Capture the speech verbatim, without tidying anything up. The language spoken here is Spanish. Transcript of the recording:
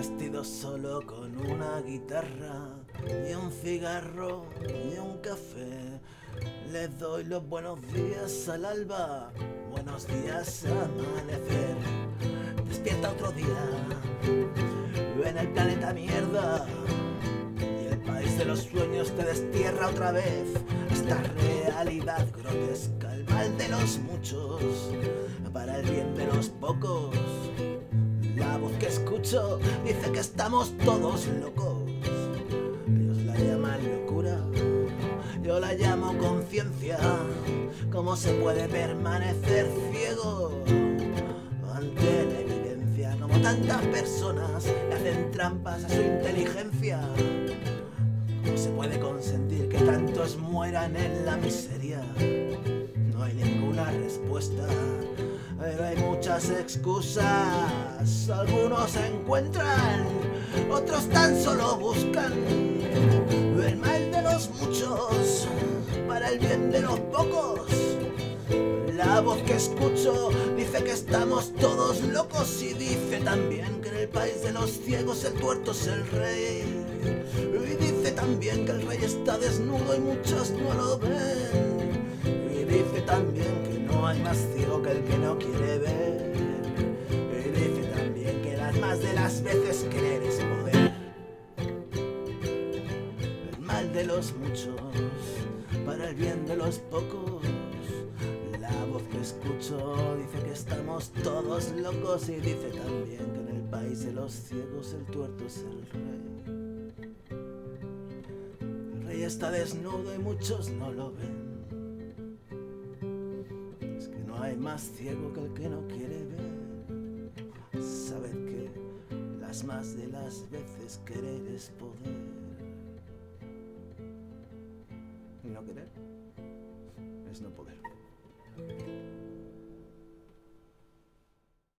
vestido solo con una guitarra y un cigarro y un café. Le doy los buenos días al alba, buenos días amanecer. Despierta otro día en el planeta mierda y el país de los sueños te destierra otra vez. Esta realidad grotesca, el mal de los muchos para el bien de los pocos. La voz que escucho dice que estamos todos locos. Ellos la llaman locura, yo la llamo conciencia. ¿Cómo se puede permanecer ciego ante la evidencia? Como tantas personas le hacen trampas a su inteligencia. ¿Cómo se puede consentir que tantos mueran en la miseria? No hay ninguna respuesta, pero hay muchas excusas. Algunos se encuentran, otros tan solo buscan el mal de los muchos para el bien de los pocos. La voz que escucho dice que estamos todos locos y dice también que en el país de los ciegos el tuerto es el rey. Y dice también que el rey está desnudo y muchos no lo ven. Y dice también que no hay más ciego que el que no quiere ver. Y dice también que las más de las veces querer es poder. El mal de los muchos para el bien de los pocos. La voz que escucho dice que estamos todos locos y dice también que en el país de los ciegos el tuerto es el rey. El rey está desnudo y muchos no lo ven. Es que no hay más ciego que el que no quiere ver. Sabed que las más de las veces querer es poder. Y no querer es no poder.